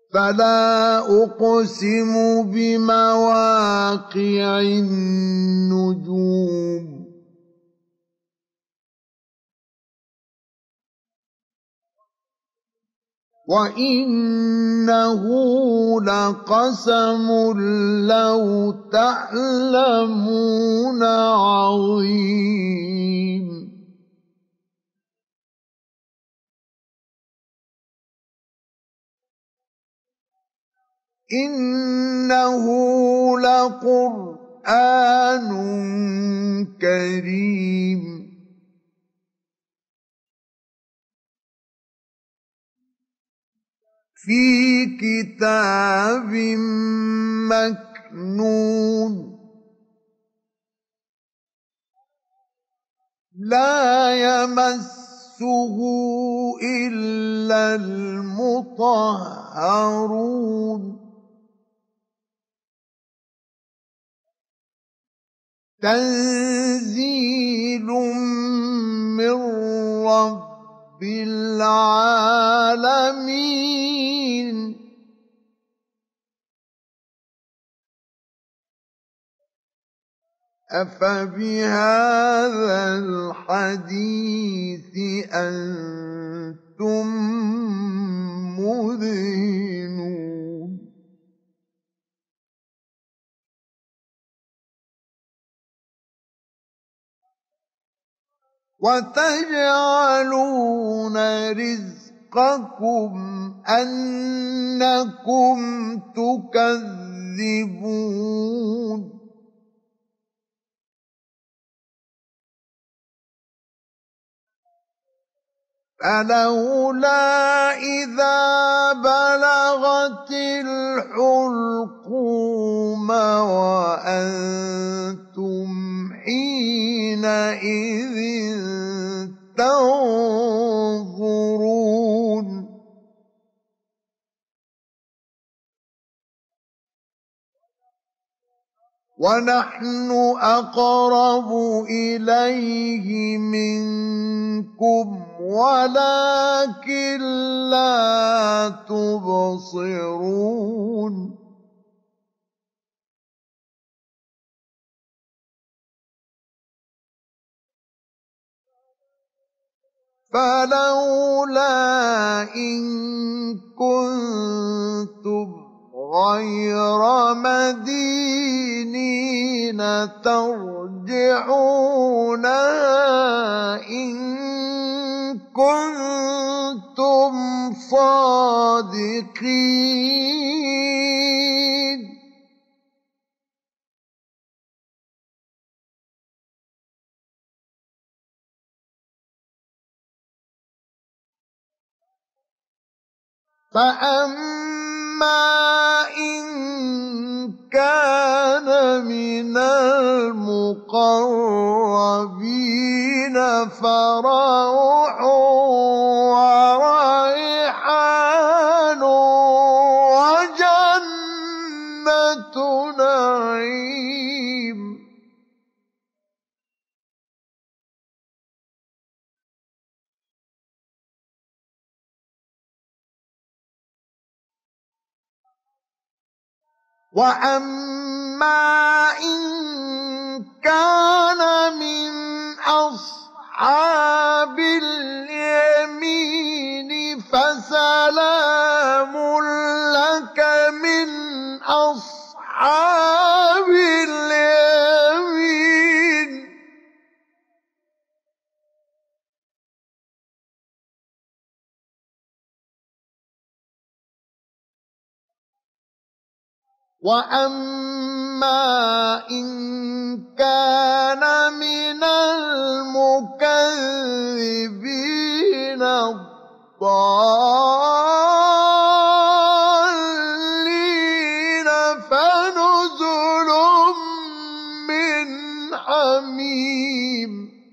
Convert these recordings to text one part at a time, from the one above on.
فلا أقسم بمواقع النجوم وإنه لقسم لو تعلمون عظيم إنه لقرآن كريم في كتاب مكنون لا يمسه إلا المطهرون تنزيل من رب العالمين أفبهذا الحديث أنتم مدهنون وتجعلون رزقكم أنكم تكذبون فلولا إذا بلغت الحلقوم وأنتم حينئذ تنظرون ونحن أقرب إليه منكم ولكن لا تبصرون فلولا إن كنتم غير مدينين ترجعونها إن كنتم صادقين فأما إن كان من المقربين فروح وريحان وجنة نعيم وأما إن كان من أصحاب اليمين فسلام لك من أصحاب اليمين وأما إن كان من المكذبين الضالين فنزل من حميم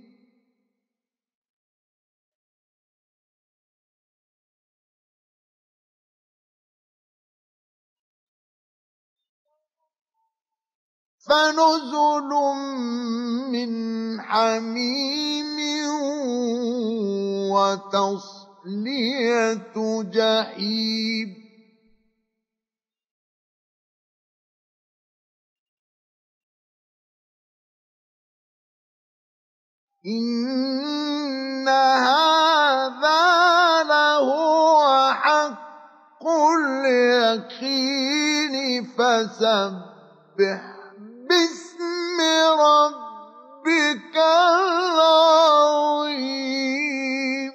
فنزل من حميم وتصلية جحيم إن هذا لهو حق اليقين فسبح باسم ربك العظيم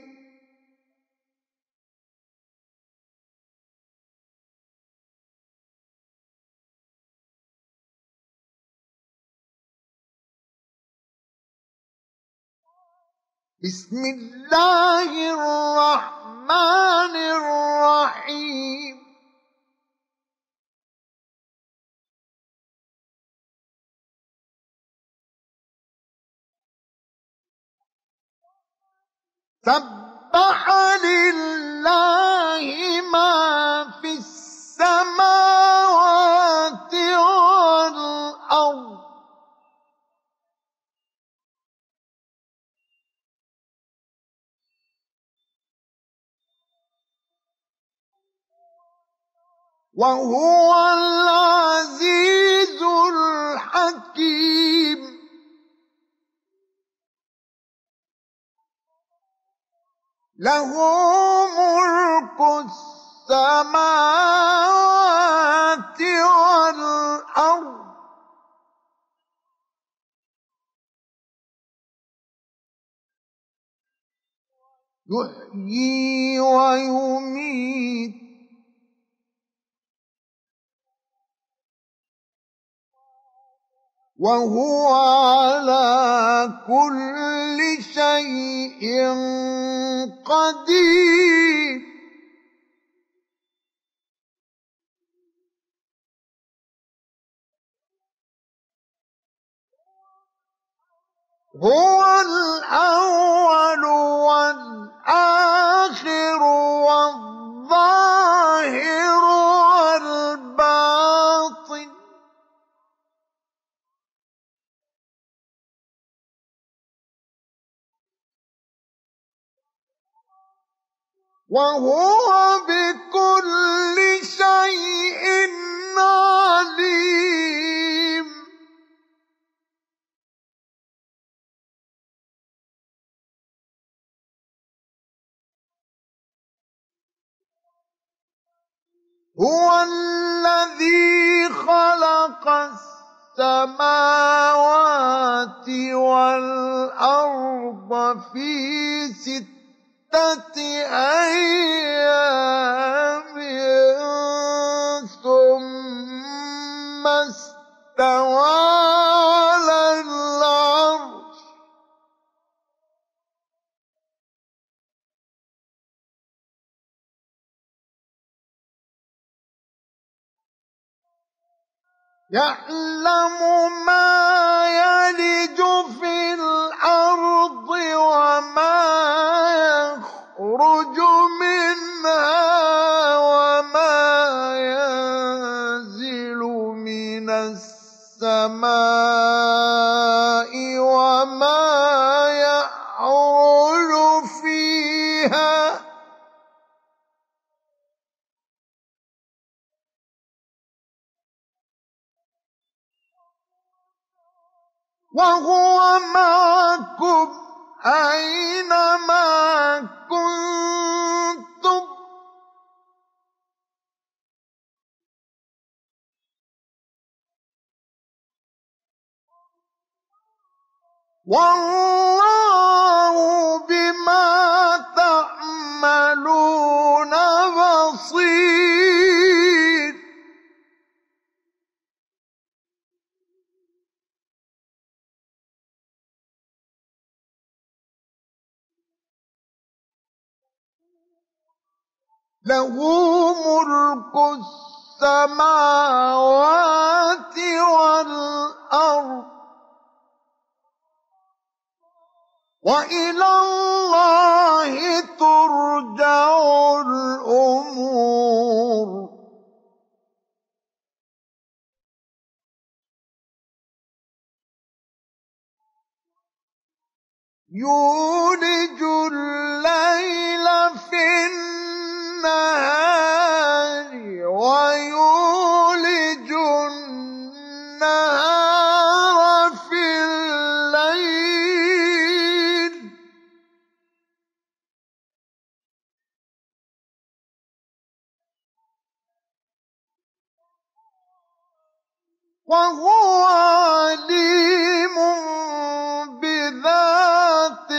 بسم الله الرحمن الرحيم سبح لله ما في السماوات والأرض وهو العزيز الحكيم له ملك السماوات والأرض يحيي ويميت وهو على كل شيء قدير هو الأول والآخر والظاهر والباطن وهو بكل شيء عليم هو الذي خلق السماوات والأرض في 6 أيام ثم استوى على العرش يعلم ما يلج في الأرض وما يخرج منها وما ينزل من السماء وما يعرج فيها وهو معكم أينما كنتم والله بما تعملون بصير له ملك السماوات والأرض وإلى الله ترجع الأمور يولج الليل في النهار ويولج النهار في الليل وهو عليم بذات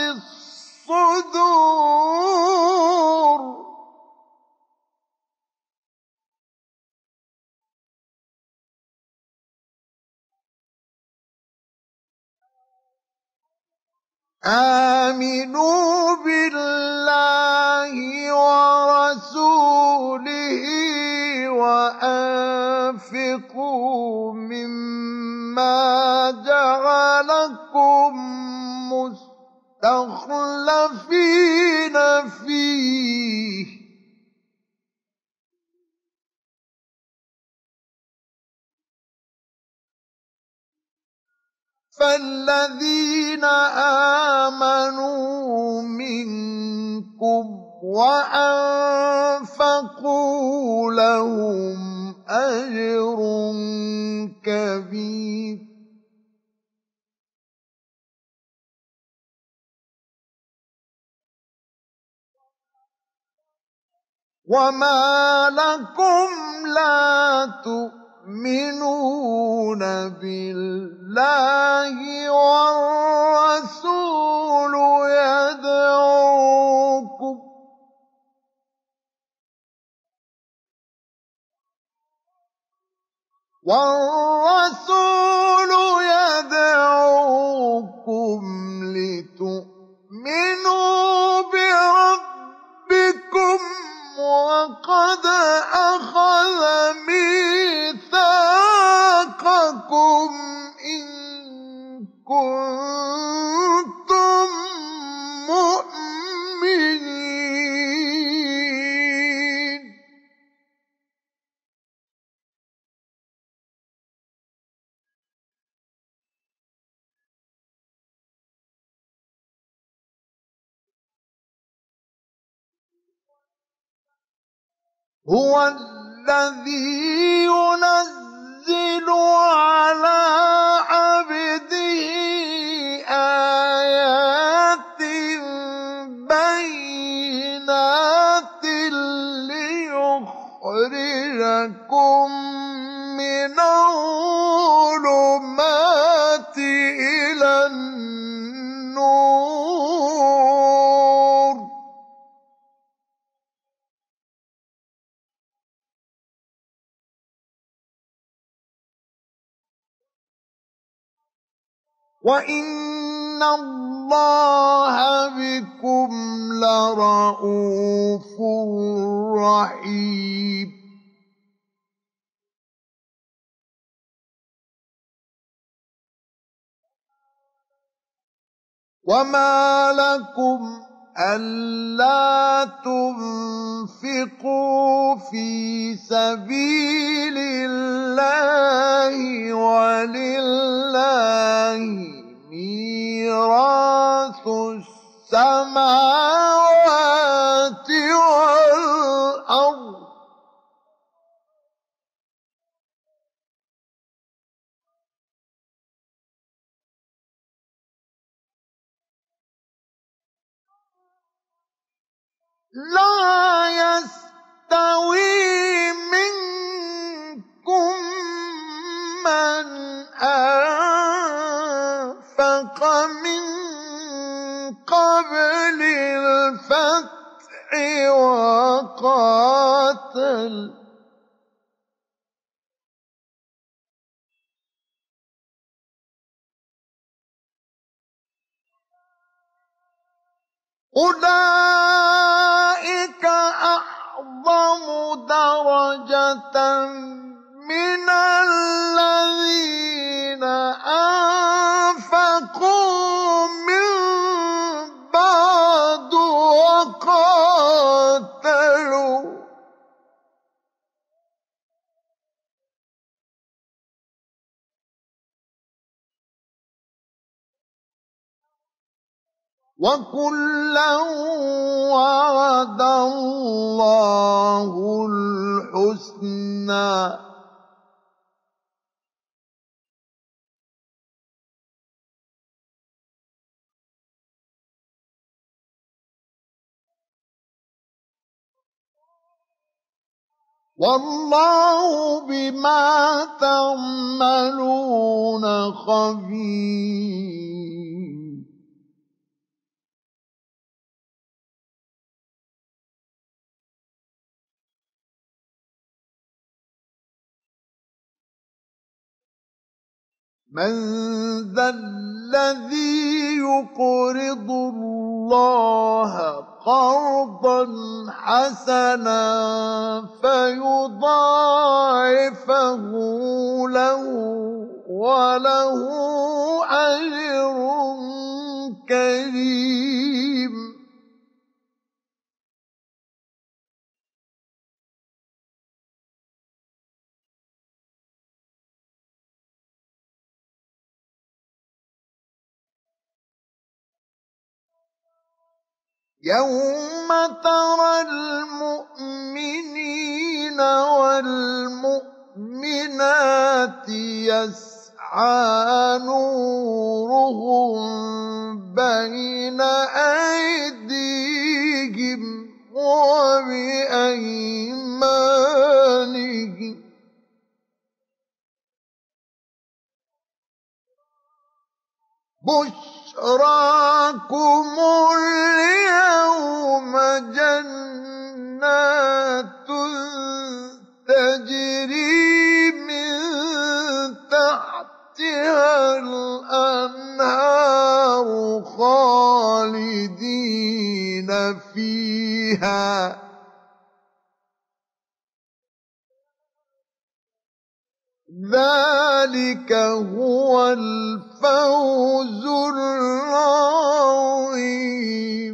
الصدور آمنوا بالله ورسوله وأنفقوا مما جعلكم مستخلفين فيه فالذين آمنوا منكم وأنفقوا لهم أجر كبير وما لكم لا تؤمنون بالله والرسول يدعوكم لتؤمنوا بربكم وقد أخذ ميثاقكم إن كنتم مؤمنين هو الذي ينزل على عبده آيات بينات ليخرجكم من الظلمات إلى النور وإن الله بكم لرءوف رحيم وما لكم ألا تنفقوا في سبيل الله ولله ميراث السماوات والأرض لا يستوي منكم من أنفق من قبل الفتح وقاتل أولئك أعظم درجة من الذين أنفقوا من بعد وقاتلوا وكلا وعد الله الحسنى والله بما تعملون خبير. من ذا الذي يقرض الله قرضا حسنا فيضاعفه له وله أجر كريم. يوم ترى المؤمنين والمؤمنات يسعى نورهم بين أيديهم وبأيمانهم بشراكم اليوم جنات تجري من تحتها الأنهار خالدين فيها ذلك هو الفوز العظيم.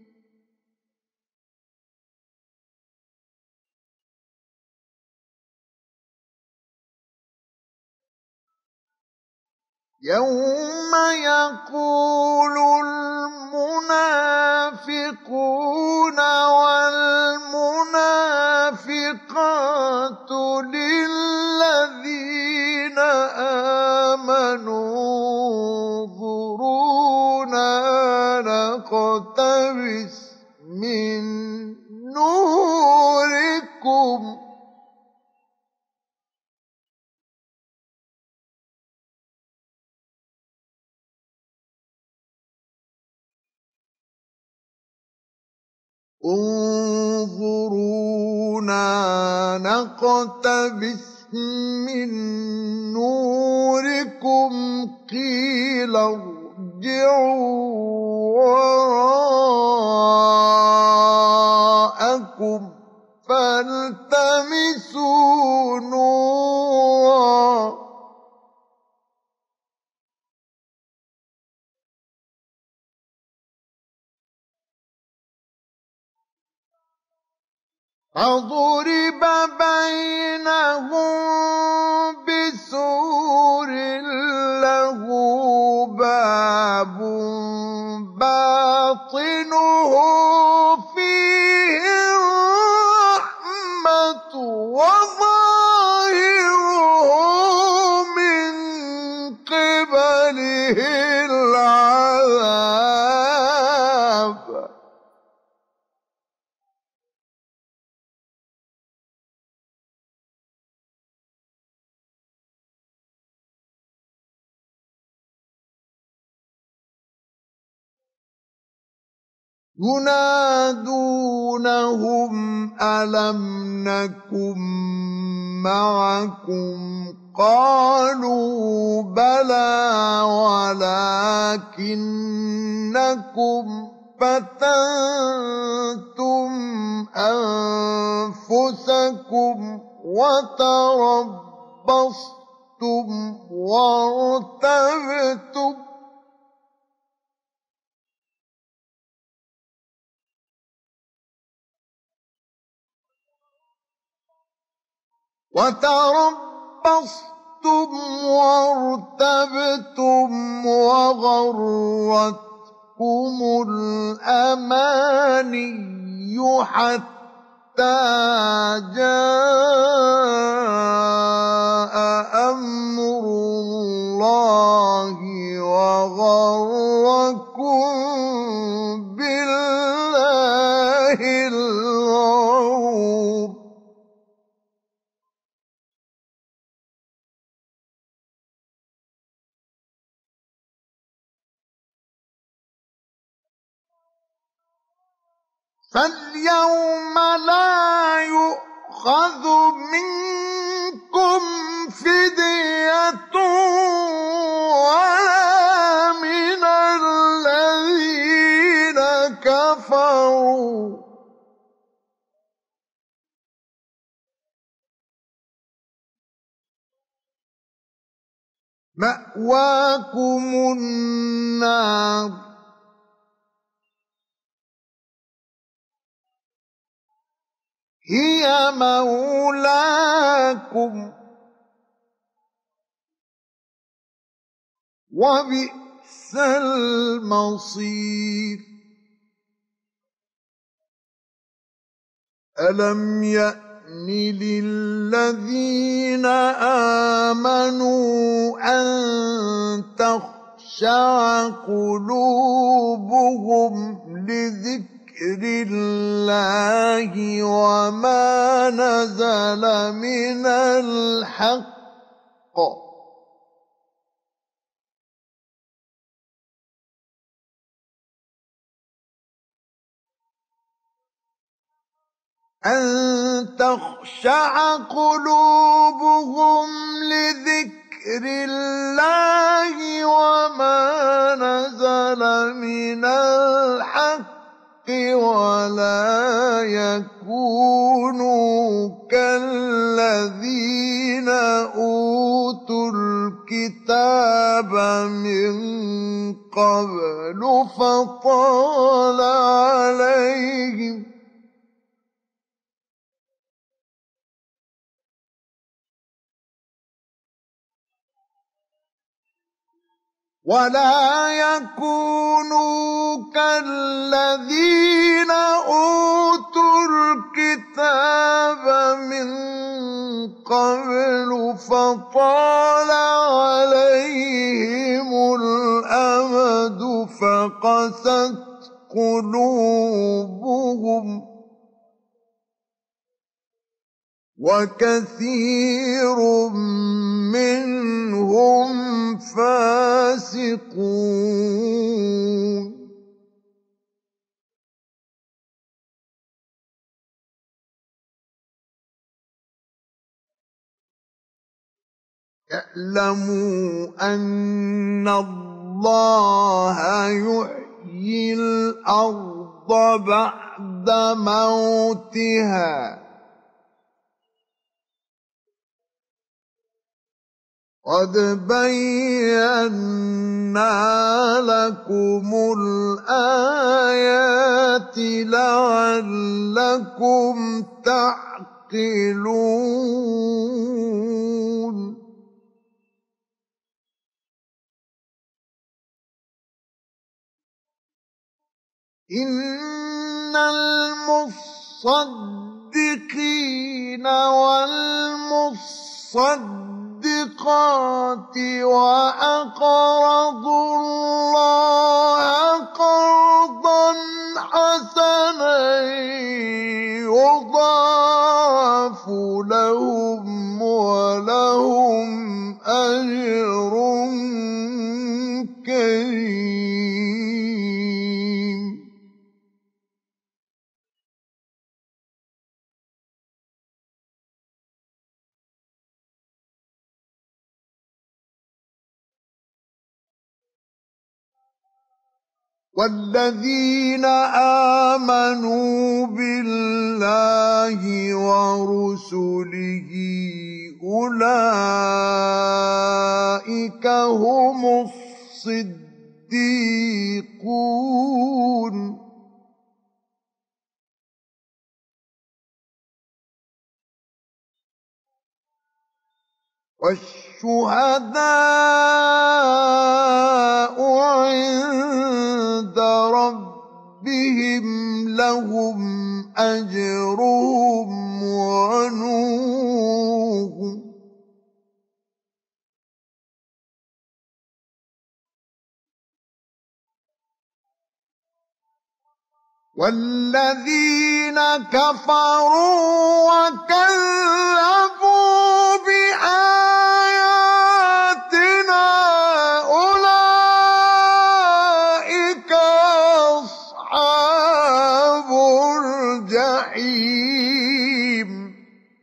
يوم يقول المنافقون والمنافقات للذين آمنوا انظرونا نقتبس من نوركم انظرونا نقتبس من نوركم قيل ارجعوا وراءكم فالتمسوا نورا فضرب بينهم بسور له باب باطنه فيه الرحمة وظاهره من قبله العذاب. ينادونهم ألم نكن معكم قالوا بلى ولكنكم فتنتم أنفسكم وتربصتم وارتبتم وغرتكم الأماني حتى جاء أمر الله وغركم بالله الغرور. فاليوم لا يؤخذ منكم فدية ولا من الذين كفروا مأواكم النار هي مولاكم وبئس المصير ألم يأن للذين آمنوا أن تخشع قلوبهم لذكر الله وما نزل من الحق أن تخشع قلوبهم لذكر الله وما نزل من الحق ولا يكونوا كالذين أوتوا الكتاب من قبل فطال عليهم ولا يكونوا كالذين أوتوا الكتاب من قبل فطال عليهم الأمد فقست قلوبهم وكثير منهم فاسقون اعلموا أن الله يحيي الأرض بعد موتها قد بينا لكم الآيات لعلكم تعقلون إن المصدقين والمصدقات وأقرضوا الله قرضا حسنا يضاعف لهم ولهم أجر كريم والذين آمنوا بالله ورسله أولئك هم الصديقون والشهداء عند ربهم لهم أجرهم ونورهم والذين كفروا وكذبوا بآياتنا أولئك أصحاب عليم.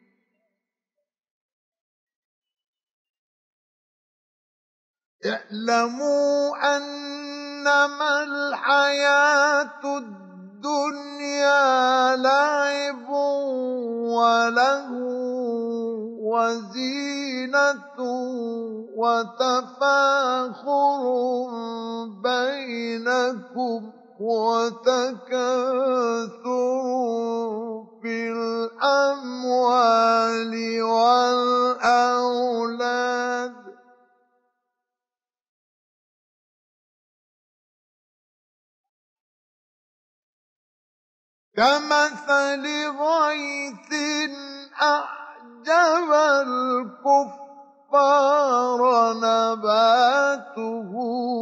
اعلموا أنما الحياة الدنيا لعب ولهو وزينة وتفاخر بينكم وتكاثر في الأموال والأولاد كمثل غيث أعجب الكفار نباته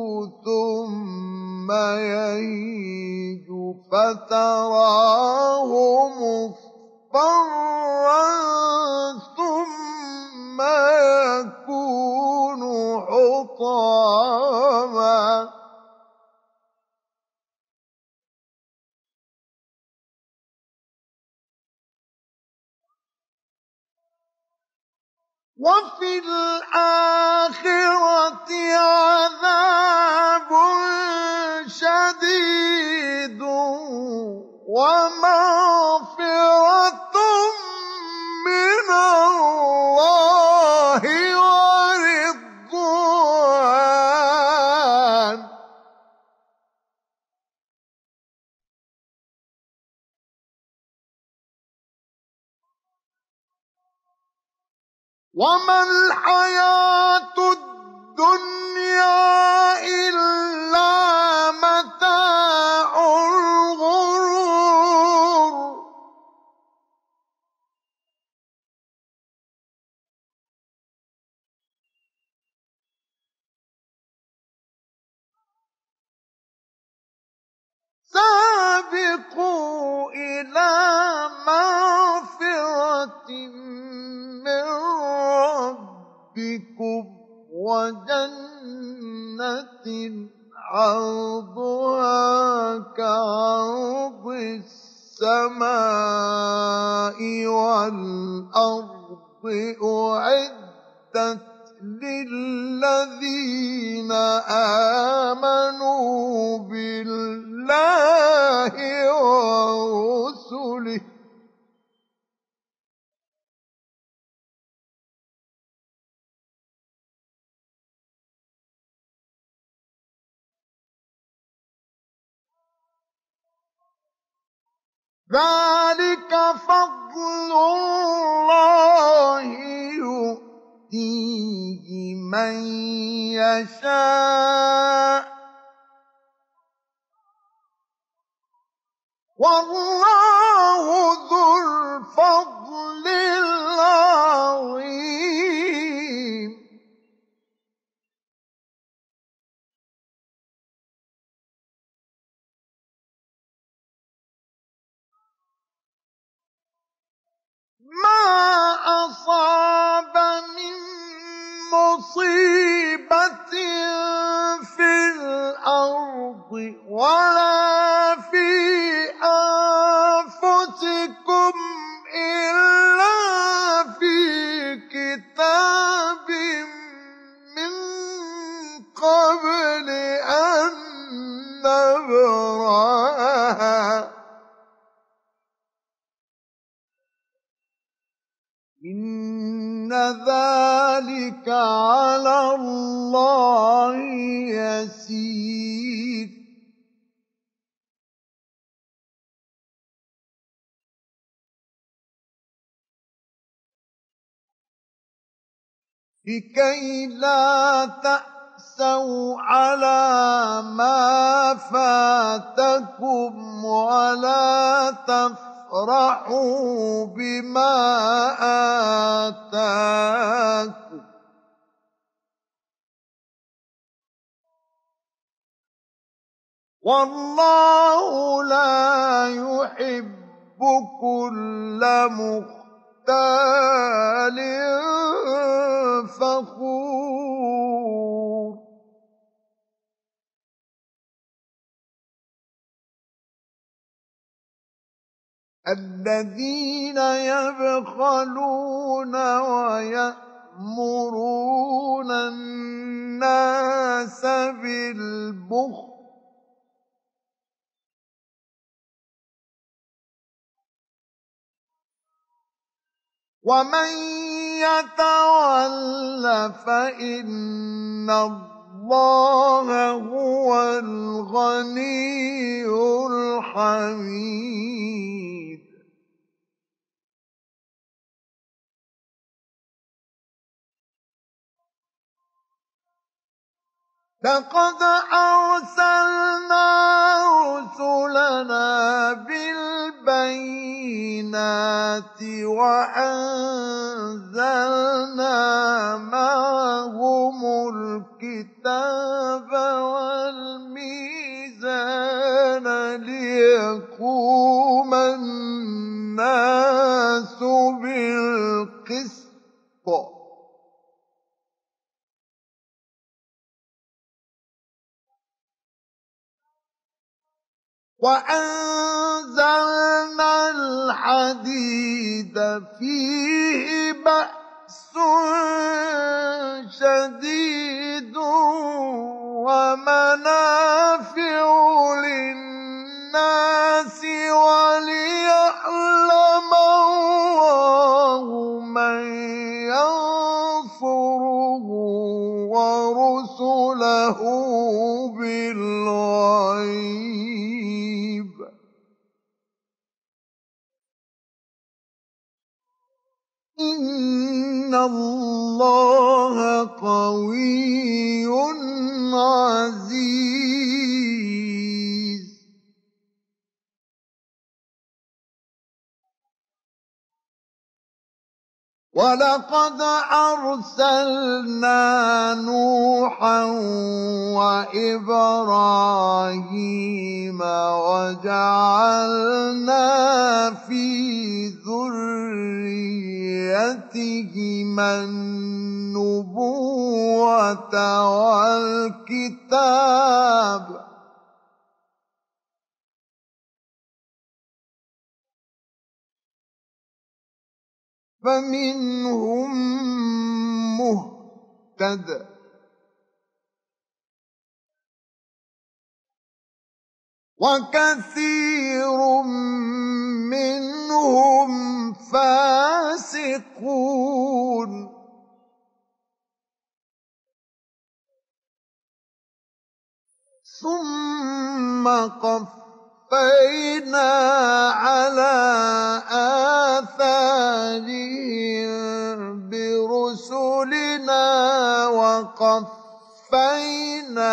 ثم يهيج فتراه مصفرا ثم يكون حطاما وفي الآخرة عذاب شديد ومغفرة من الله ورضوان. وما الحياة الدنيا إلا متاع الغرور. سابقوا إلى مغفرة من ربكم وجنة عرضها كعرض السماء والأرض أعدت للذين آمنوا بالله ورسله ذلك فضل الله يؤتيه من يشاء والله ذو الفضل العظيم. ما أصاب من مصيبة في الأرض ولا في أنفسكم إلا في كتاب من قبل أن نبرأها إن ذلك على الله يسير. لكي لا تأسوا على ما فاتكم ولا تفرحوا بما آتاكم والله لا يحب كل مختال فخور. الذين يبخلون ويأمرون الناس بالبخل ومن يتول فإن الله هو الغني الحميد لقد أرسلنا رسلنا بالبينات وأنزلنا معهم الكتاب والميزان ليقوم الناس بالقسط وأنزلنا الحديد فيه بأس شديد ومنافع للناس وليعلم الله من ينصره ورسله بالغيب إن الله قوي عزيز ولقد أرسلنا نوحا وإبراهيم وجعلنا في ذريتهما النبوة والكتاب فمنهم مهتد وكثير منهم فاسقون ثم قفينا على آثارهم برسلنا وقفينا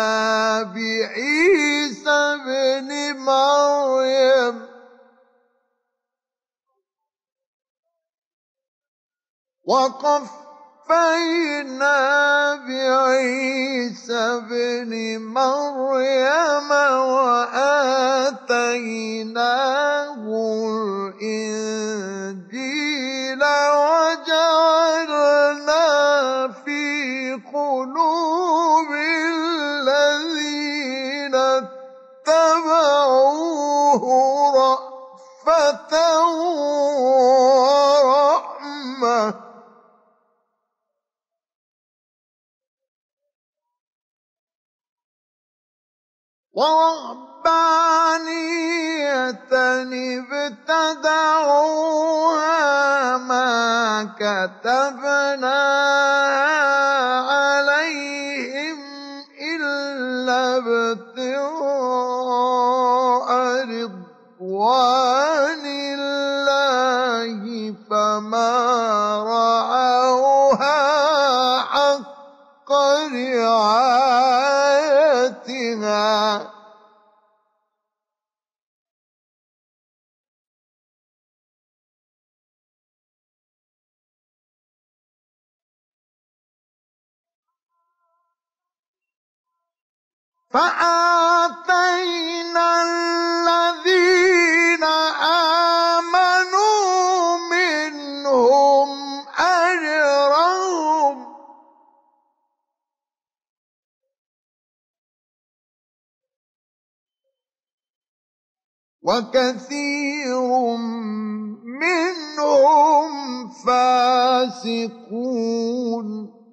بعيسى ابن مريم وآتيناه الإنجيل وجعلنا في قلوب الذين اتبعوه رأفة ورحمة ورهبانية ابتدعوها ما كتبناها عليهم إلا ابتغاء رضوان الله فما رعوها حق رعايتها فآتينا الذين آمنوا منهم أجرهم وكثير منهم فاسقون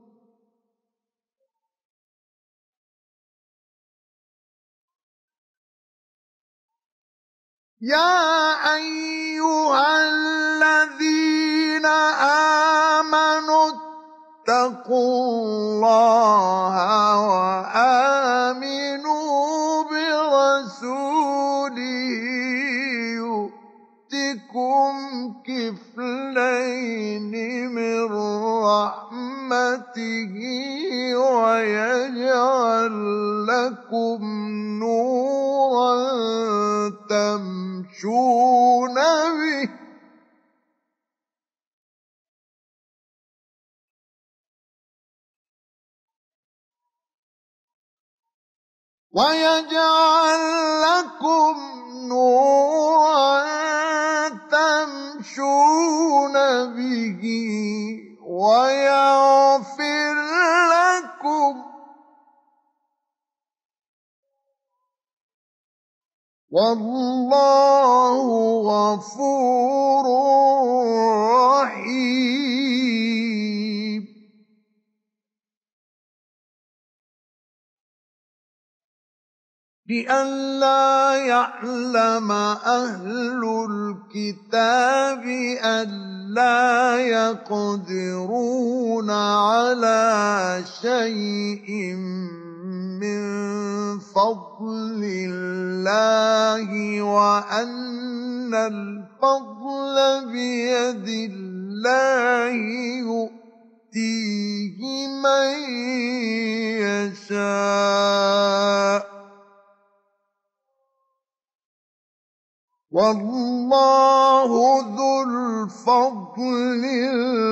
يا أيها الذين آمنوا اتقوا الله وآمنوا برسوله يؤتكم كفلين من رحمته ويجعل لكم نورا تمشون به ويجعل لكم نورا تمشون به ويغفر لكم والله غفور رحيم لئلا يعلم أهل الكتاب ألا يقدرون على شيء من فضل الله وأن الفضل بيد الله يؤتيه من يشاء والله ذو الفضل